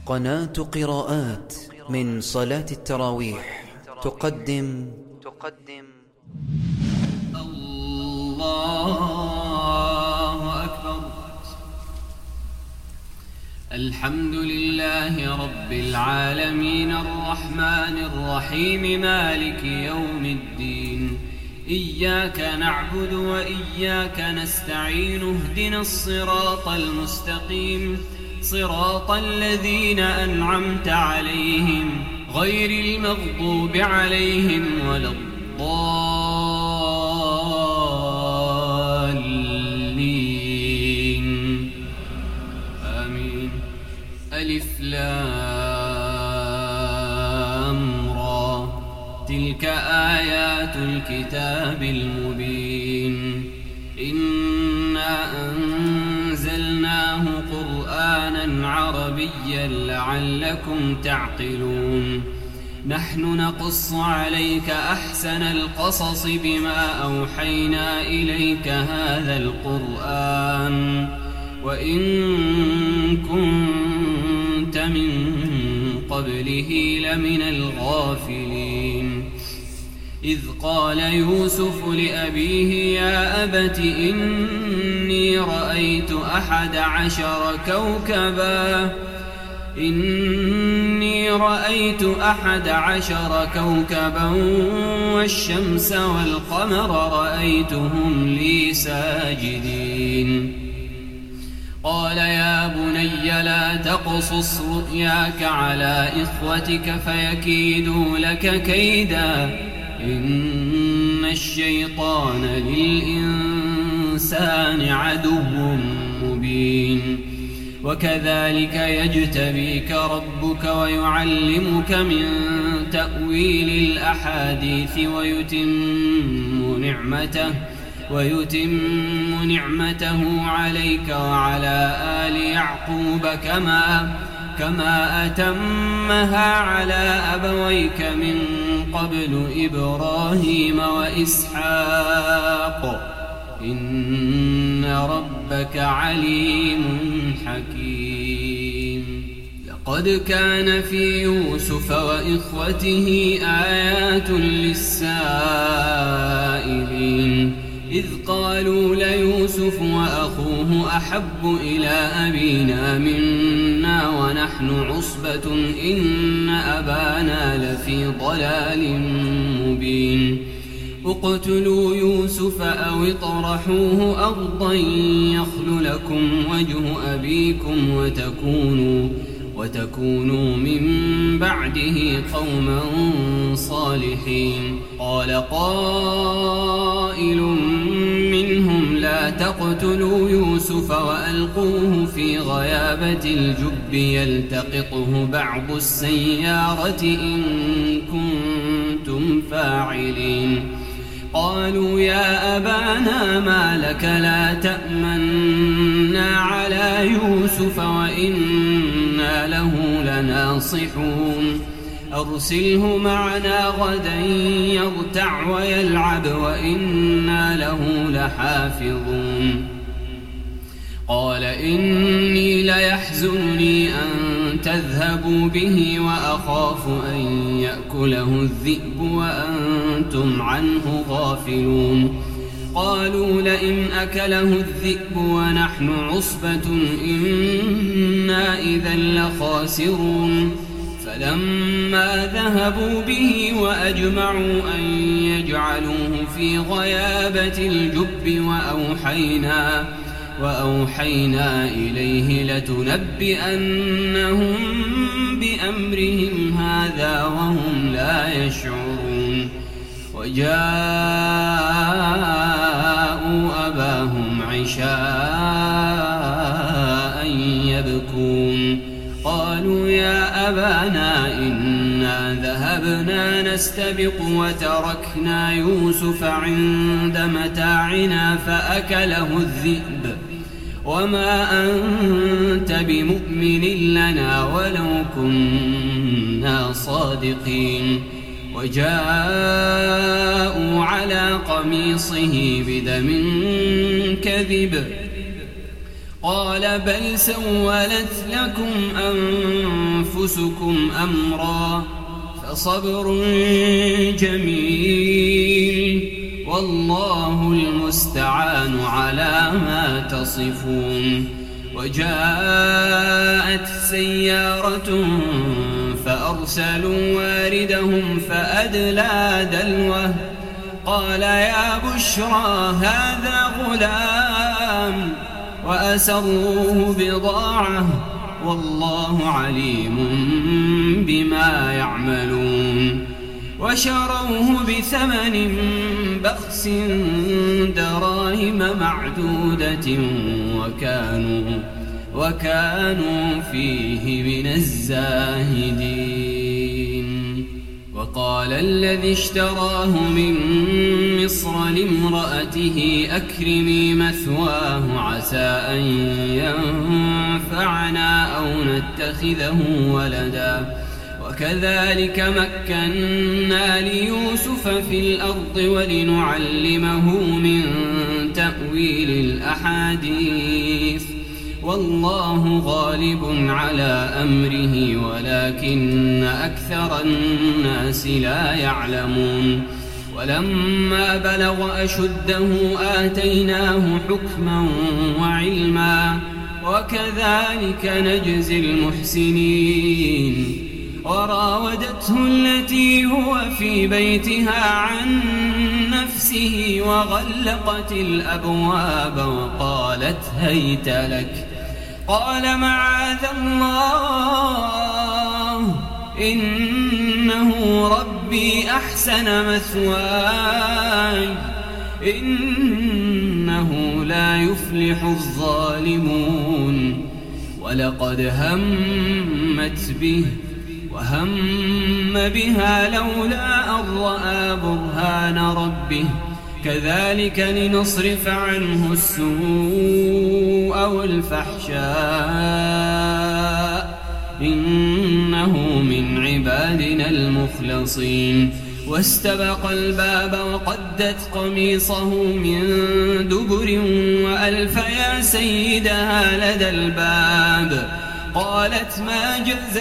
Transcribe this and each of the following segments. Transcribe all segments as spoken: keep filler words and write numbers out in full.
قناة قراءات من صلاة التراويح تقدم تقدم الله أكبر. الحمد لله رب العالمين الرحمن الرحيم مالك يوم الدين. إياك نعبد وإياك نستعين. اهدنا الصراط المستقيم صراط الذين أنعمت عليهم غير المغضوب عليهم ولا الضالين آمين. ألف لام را. تلك آيات الكتاب المبين. إنا أنزلناه قرآنا عربيا لعلكم تعقلون. نحن نقص عليك أحسن القصص بما أوحينا إليك هذا القرآن وإن كنت من قبله لمن الغافلين. إذ قال يوسف لأبيه يا أبت إني رأيت أحد عشر كوكبا إني رأيت أحد عشر كوكبا والشمس والقمر رأيتهم لي ساجدين. قال يا بني لا تقصص رؤياك على إخوتك فيكيدوا لك كيدا إن الشيطان للإنسان عدو مبين. وكذلك يجتبيك ربك ويعلمك من تأويل الأحاديث ويتم نعمته ويتم نعمته عليك وعلى آل يعقوب كما كما أتمها على أبويك من قبل إبراهيم وإسحاق إن ربك عليم حكيم. لقد كان في يوسف وإخوته آيات للسائلين. إذ قالوا ليوسف وأخوه أحب إلى أبينا منا ونحن عصبة إن أبانا لفي ضلال مبين. اقتلوا يوسف أو اطرحوه أرضا يخل لكم وجه أبيكم وتكونوا وتكونوا من بعده قوما صالحين. قال قائل منهم لا تقتلوا يوسف وألقوه في غيابة الجب يلتقطه بعض السيارة إن كنتم فاعلين. قالوا يا أبانا ما لك لا تأمنا على يوسف وإنا له لناصحون. أرسله معنا غدا يرتع ويلعب وإنا له لحافظون. قال إني ليحزنني أن تذهبوا به وأخاف أن يأكله الذئب وأنتم عنه غافلون. قالوا لئن أكله الذئب ونحن عصبة إنا إذا لخاسرون. فلما ذهبوا به وأجمعوا أن يجعلوه في غيابة الجب وأوحينا وأوحينا إليه لتنبئنهم بأمرهم هذا وهم لا يشعرون. وجاءوا أباهم عشاء يبكون. قالوا يا أبانا إنا ذهبنا نستبق وتركنا يوسف عند متاعنا فأكله الذئب وما أنت بمؤمن لنا ولو كنا صادقين. وجاءوا على قميصه بدم كذب قال بل سولت لكم أنفسكم أمرا فصبر جميل والله المستعان على ما تصفون. وجاءت سيارة فأرسلوا واردهم فأدلى دلوه قال يا بشرى هذا غلام وأسروه بضاعة والله عليم بما يعملون. وشروه بثمن بخس دراهم معدودة وكانوا, وكانوا فيه من الزاهدين. وقال الذي اشتراه من مصر لامرأته أكرمي مثواه عسى أن ينفعنا أو نتخذه ولدا وكذلك مكنا ليوسف في الأرض ولنعلمه من تأويل الأحاديث والله غالب على أمره ولكن أكثر الناس لا يعلمون. ولما بلغ أشده آتيناه حكما وعلما وكذلك نجزي المحسنين. وراودته التي هو في بيتها عن نفسه وغلقت الأبواب وقالت هيت لك قال معاذ الله إنه ربي أحسن مثواي إنه لا يفلح الظالمون. ولقد همت به وهم بها لولا أن رأى برهان ربه كذلك لنصرف عنه السوء والفحشاء إنه من عبادنا المخلصين. واستبق الباب وقدت قميصه من دبر وألف يا سيدها لدى الباب قالت ما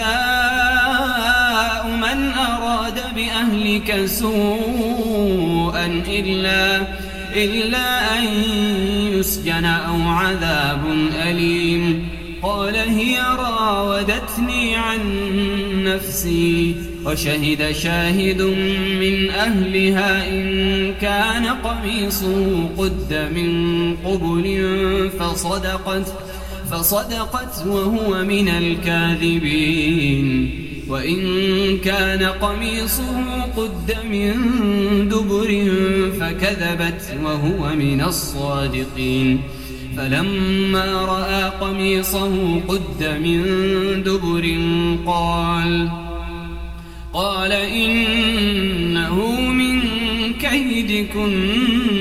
جزاء من أراد بأهلك سوءا إلا, إلا أن يسجن أو عذاب أليم. قال هي راودتني عن نفسي وشهد شاهد من أهلها إن كان قميصه قد من قبل فصدقت فصدقت وهو من الكاذبين وإن كان قميصه قد من دبر فكذبت وهو من الصادقين. فلما رأى قميصه قد من دبر قال قال إنه من كيدكن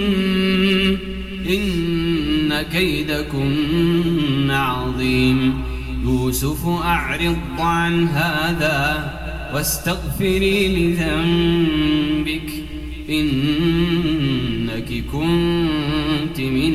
إن كيدكن عظيم. يوسف أعرض عن هذا واستغفري لذنبك إنك كنت من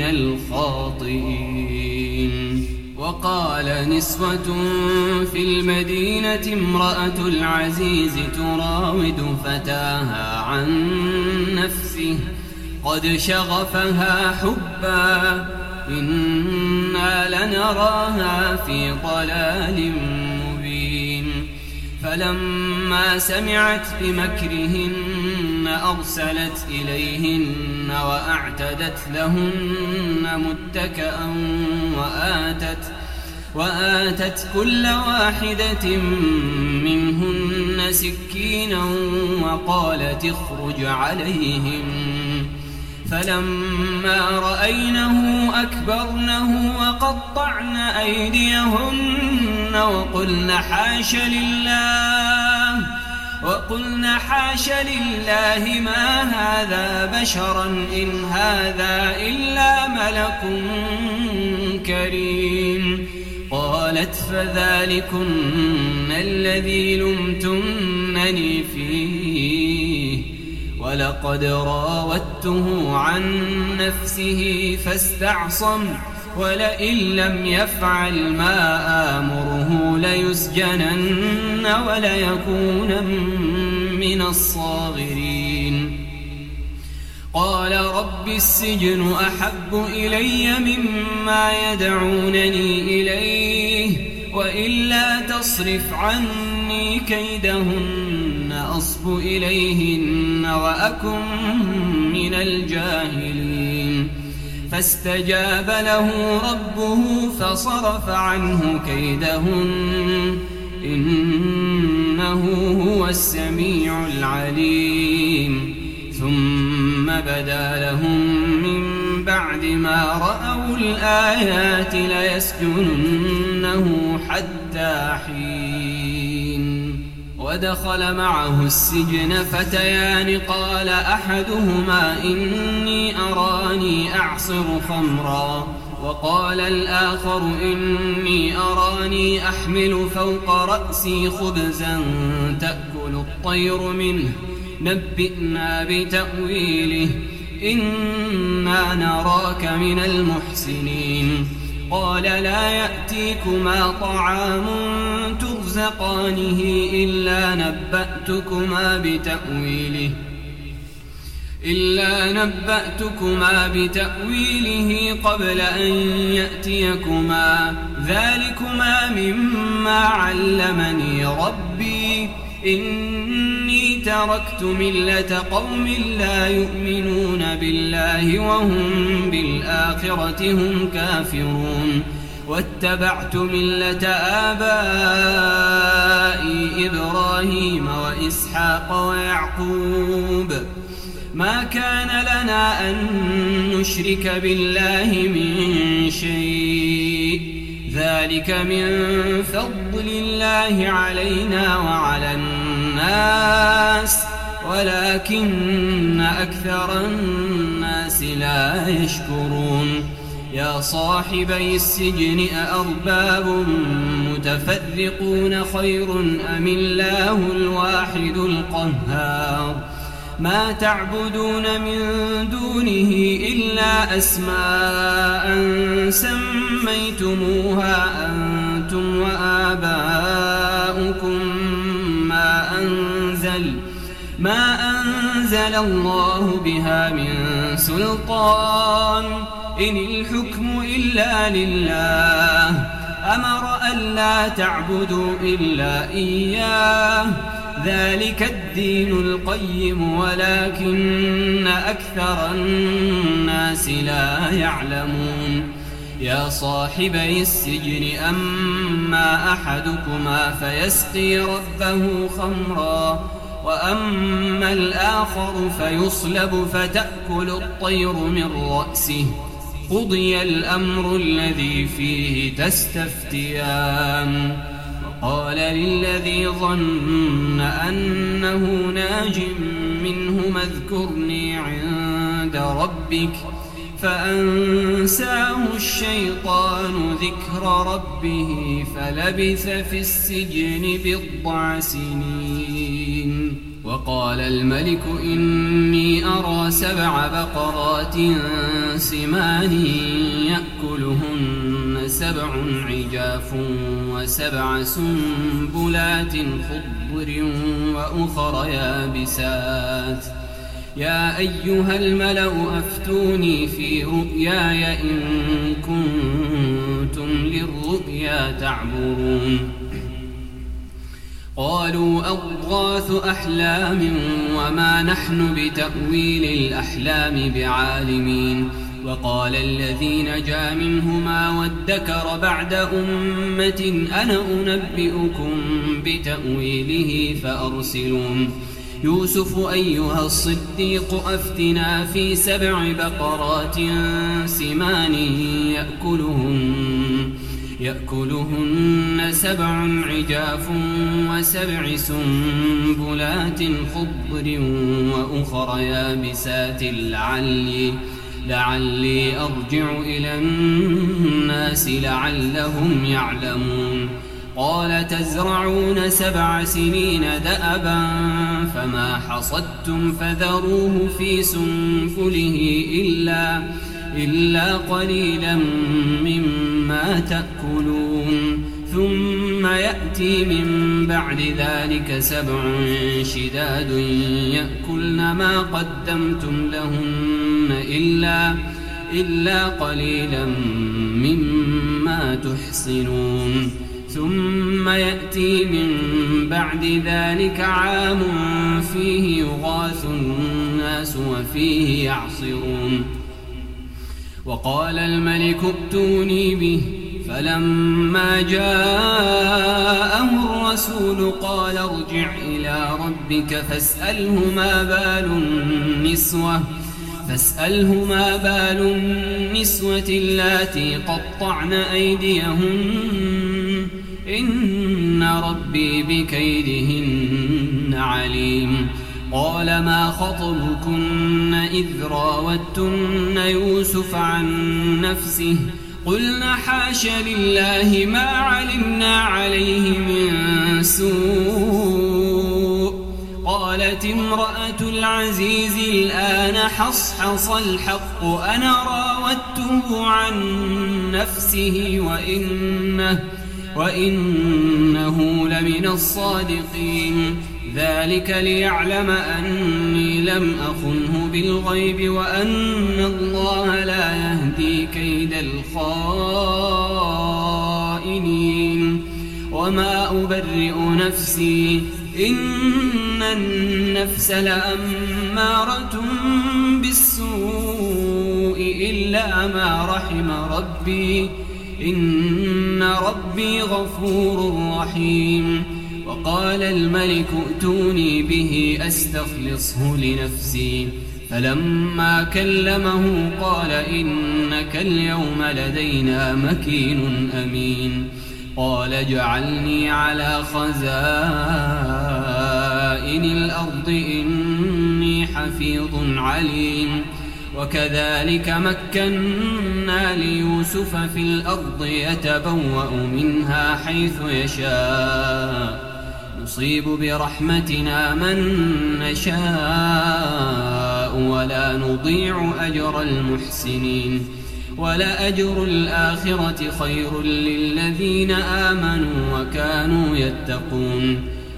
الخاطئين. وقال نسوة في المدينة امرأة العزيز تراود فتاها عن نفسه قد شغفها حبا إنا لنراها في ضلال مبين. فلما سمعت بمكرهن أرسلت إليهن وأعتدت لهن متكئا وآتت, وآتت كل واحدة منهن سكينا وقالت اخرج عليهم. فلما رأينه أكبرنه وقطعن أيديهن وقلن حاش لله وقلن حاش لله ما هذا بشرا إن هذا إلا ملك كريم. قالت فذلكن الذي لمتنني فيه ولقد راودته عن نفسه فاستعصم ولئن لم يفعل ما آمره ليسجنن وليكونن من الصاغرين. قال رب السجن أحب إلي مما يدعونني إليه وإلا تصرف عني كيدهن أصب إليهن وأكن من الجاهلين. فاستجاب له ربه فصرف عنه كيدهن إنه هو السميع العليم. ثم بدا لهم من بعد ما رأوا الآيات ليسجننه حتى حين. ودخل معه السجن فتيان قال أحدهما إني أراني أعصر خمرا وقال الآخر إني أراني أحمل فوق رأسي خبزا تأكل الطير منه نبئنا بتأويله إنا نراك من المحسنين. قال لا يأتيكما طعام ترزقانه إلا نبأتكما بتأويله إلا نبأتكما بتأويله قبل أن يأتيكما ذلكما مما علمني ربي إني تركت ملة قوم لا يؤمنون بالله وهم بالآخرة هم كافرون واتبعت ملة آبائي إبراهيم وإسحاق ويعقوب ما كان لنا أن نشرك بالله من شيء ذلك من فضل الله علينا وعلى الناس ولكن أكثر الناس لا يشكرون. يا صاحبي السجن أأرباب متفرقون خير أم الله الواحد القهار ما تعبدون من دونه إلا أسماء سميتموها أنتم وآباؤكم ما أنزل ما أنزل الله بها من سلطان إن الحكم إلا لله أمر ألا تعبدوا إلا إياه ذلك الدين القيم ولكن أكثر الناس لا يعلمون. يا صاحبي السجن أما أحدكما فيسقي ربه خمرا وأما الآخر فيصلب فتأكل الطير من رأسه قضي الأمر الذي فيه تستفتيان. قال للذي ظن أنه ناج منهما اذكرني عند ربك فأنساه الشيطان ذكر ربه فلبث في السجن بضع سنين. وقال الملك إني أرى سبع بقرات سمان يأكلهن سبع عجاف وسبع سنبلات خضر وأخر يابسات يا أيها الملأ أفتوني في رؤياي إن كنتم للرؤيا تعبرون. قالوا أضغاث أحلام وما نحن بتأويل الأحلام بعالمين. وقال الذي نجا منهما وادكر بعد أمة أنا أنبئكم بتأويله فأرسلون. يوسف أيها الصديق أفتنا في سبع بقرات سمان يأكلهن يأكلهن سبع عجاف وسبع سنبلات خضر وأخر يابسات لعلي لعلي أرجع إلى الناس لعلهم يعلمون. قال تزرعون سبع سنين دأبا فما حصدتم فذروه في سنبله إلا إلا قليلا مما تأكلون ثم يأتي من بعد ذلك سبع شداد يأكلن ما قدمتم لهن إلا, إلا قليلا مما تحصنون ثم يأتي من بعد ذلك عام فيه يغاث الناس وفيه يعصرون وقال الملك ائتوني به فلما جاءه الرسول قال ارجع إلى ربك فاسأله ما بال النسوة فاسأله ما بال النسوة اللاتي قطعن أيديهن إن ربي بكيدهن عليم قال ما خطبكن إذ راوتن يوسف عن نفسه قلنا حاش لله ما علمنا عليه من سوء قالت امرأة العزيز الآن حصحص الحق أنا راودته عن نفسه وإنه, وإنه لمن الصادقين ذلك ليعلم أني لم أخنه بالغيب وأن الله لا يهدي كيد الخائنين وما أبرئ نفسي إن النفس لأمارة بالسوء إلا ما رحم ربي إن ربي غفور رحيم وقال الملك ائتوني به أستخلصه لنفسي فلما كلمه قال إنك اليوم لدينا مكين أمين قال اجعلني على خزائن الأرض إني حفيظ عليم وكذلك مكنا ليوسف في الأرض يتبوأ منها حيث يشاء نصيب برحمتنا من نشاء ولا نضيع أجر المحسنين ولأجر الآخرة خير للذين آمنوا وكانوا يتقون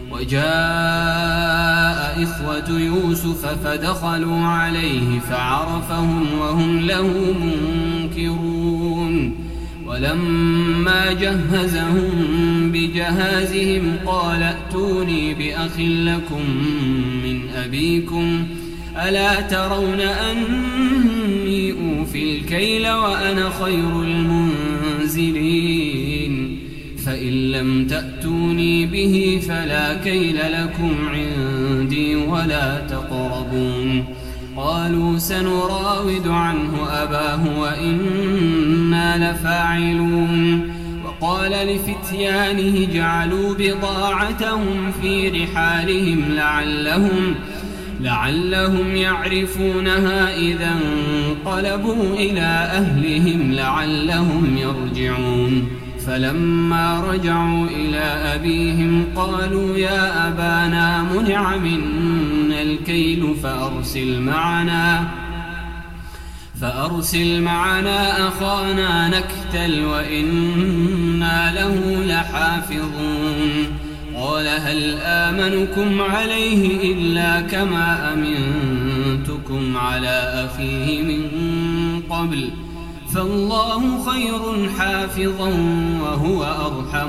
وجاء إخوة يوسف فدخلوا عليه فعرفهم وهم له منكرون ولما جهزهم بجهازهم قال ائتوني بأخ لكم من أبيكم ألا ترون أني أوفي الكيل وأنا خير المنزلين فإن لم تأتوني به فلا كيل لكم عندي ولا تقربون قالوا سنراود عنه أباه وإنا لفاعلون وقال لفتيانه جعلوا بضاعتهم في رحالهم لعلهم لعلهم يعرفونها إذا انقلبوا إلى أهلهم لعلهم يرجعون فلما رجعوا إلى أبيهم قالوا يا أبانا منع منا الكيل فأرسل معنا فأرسل معنا أخانا نكتل وإنا له لحافظون قال هل آمنكم عليه إلا كما أمنتكم على أخيه من قبل فالله خير حافظا وهو أرحم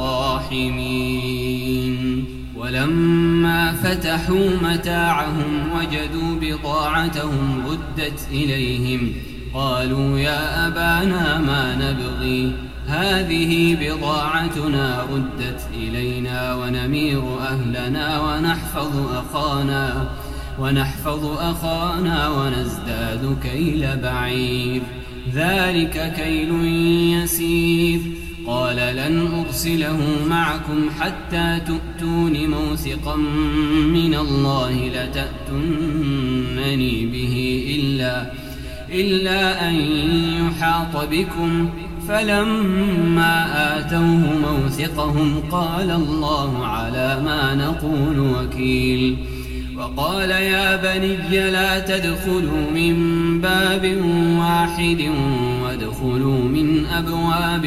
الراحمين ولما فتحوا متاعهم وجدوا بضاعتهم ردت إليهم قالوا يا أبانا ما نبغي هذه بضاعتنا ردت إلينا ونمير أهلنا ونحفظ أخانا ونحفظ أخانا ونزداد كيل بعير ذلك كيل يسير قال لن أرسله معكم حتى تؤتون موثقا من الله لتأتونني به إلا, إلا أن يحاط بكم فلما آتوه موثقهم قال الله على ما نقول وكيل وقال يا بني لا تدخلوا من باب واحد وادخلوا من أبواب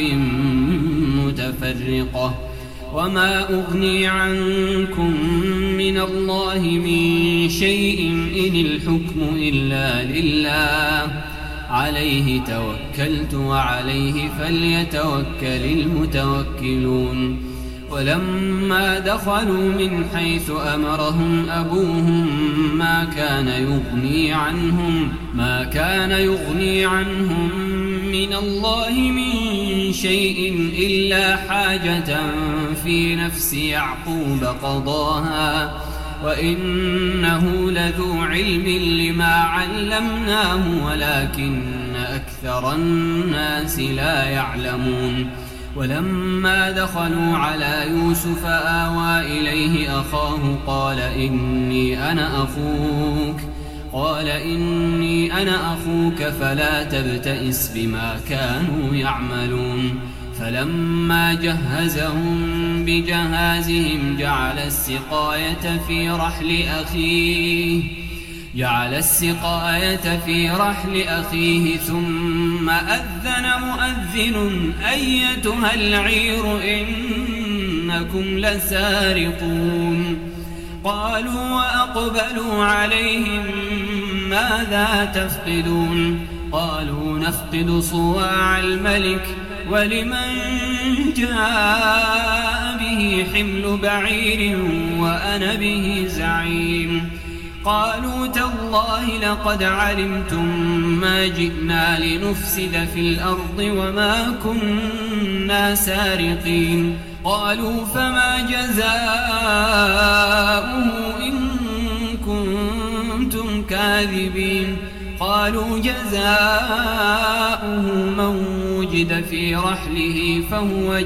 متفرقة وما أغني عنكم من الله من شيء إن الحكم إلا لله عليه توكلت وعليه فليتوكل المتوكلون. ولما دخلوا من حيث أمرهم أبوهم ما كان يغني عنهم ما كان يغني عنهم من الله من شيء إلا حاجة في نفس يعقوب قضاها وإنه لذو علم لما علمناه ولكن أكثر الناس لا يعلمون. ولما دخلوا على يوسف آوى إليه أخاه قال إني أنا أخوك قال إني أنا أخوك فلا تبتئس بما كانوا يعملون. فلما جهزهم بجهازهم جعل السقاية في رحل أخيه جعل السقاية في رحل أخيه ثم أذن مؤذن أيتها العير إنكم لسارقون. قالوا وأقبلوا عليهم ماذا تفقدون قالوا نفقد صواع الملك ولمن جاء به حمل بعير وأنا به زعيم. قالوا تالله لقد علمتم ما جئنا لنفسد في الأرض وما كنا سارقين. قالوا فما جزاؤه إن كنتم كاذبين. قالوا جزاؤه من وجد في رحله فهو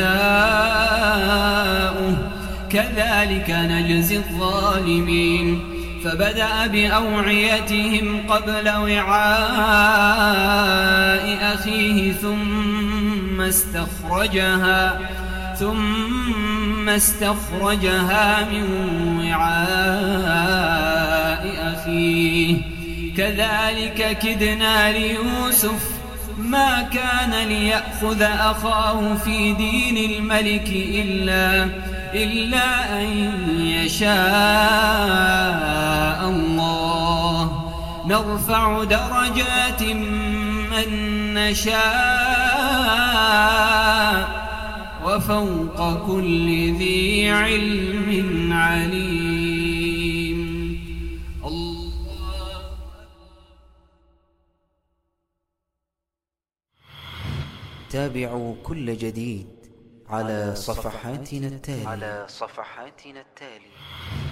جزاؤه كذلك نجزي الظالمين. فبدأ بأوعيتهم قبل وعاء أخيه ثم استخرجها ثم استخرجها من وعاء أخيه كذلك كدنا ليوسف ما كان ليأخذ أخاه في دين الملك إلا إلا أن يشاء الله نرفع درجات من نشاء وفوق كل ذي علم عليم. الله. تابعوا كل جديد على صفحاتنا التالي على صفحاتنا التالي